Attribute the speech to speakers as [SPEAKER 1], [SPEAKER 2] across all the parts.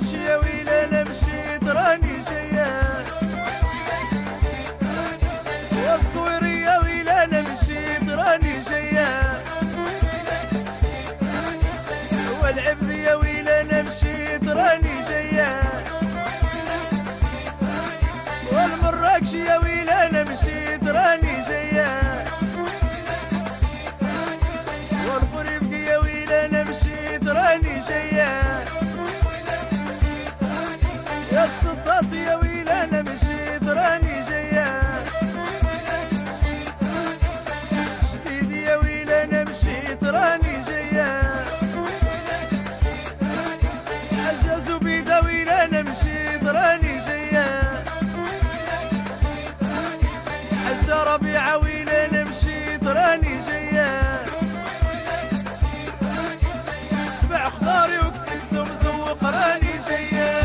[SPEAKER 1] مراكش يا ويل انا مشيت راني جايه، والصويري يا ويل انا مشيت راني جايه، والعبد يا ويل انا مشيت راني جايه، والمراكش يا ويل انا مشيت راني جايه، والغريب يا ويل انا مشيت راني جايه، يا السطاط يا ويل انا مشيت راني جايه، جديد يا ويل انا مشيت راني جايه، حاجه زبيده ويل انا مشيت راني جايه، حاجه ربيعه ويل انا مشيت راني جايه، سبع خضاري وكسكسو مزوق راني جايه.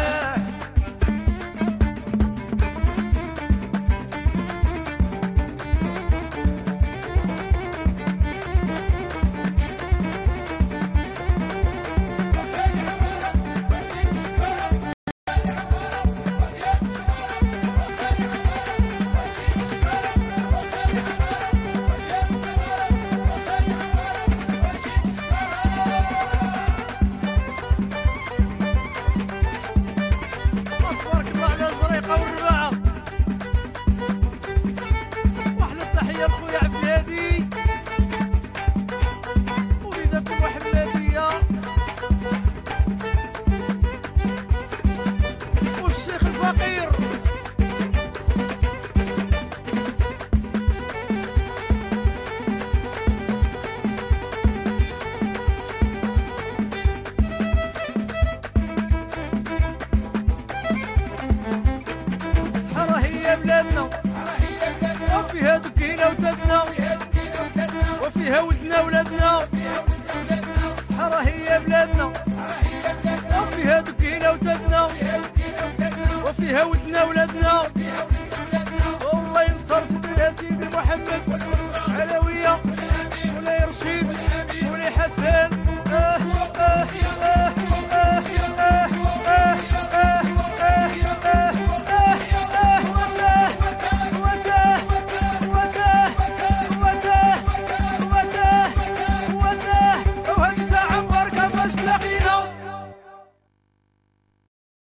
[SPEAKER 1] تبارك الله على الزريقه والرباعه، واحلى التحيه لخويا عبد الهادي وليدات المحمديه والشيخ الفقير. الصحراء هي بلادنا وفيها دكينا وتدنا وفيها ولدنا ولادنا، الصحراء هي بلادنا وفيها دكينا وتدنا وفيها ولدنا ولادنا، والله ينصر سيدنا سيدي محمد على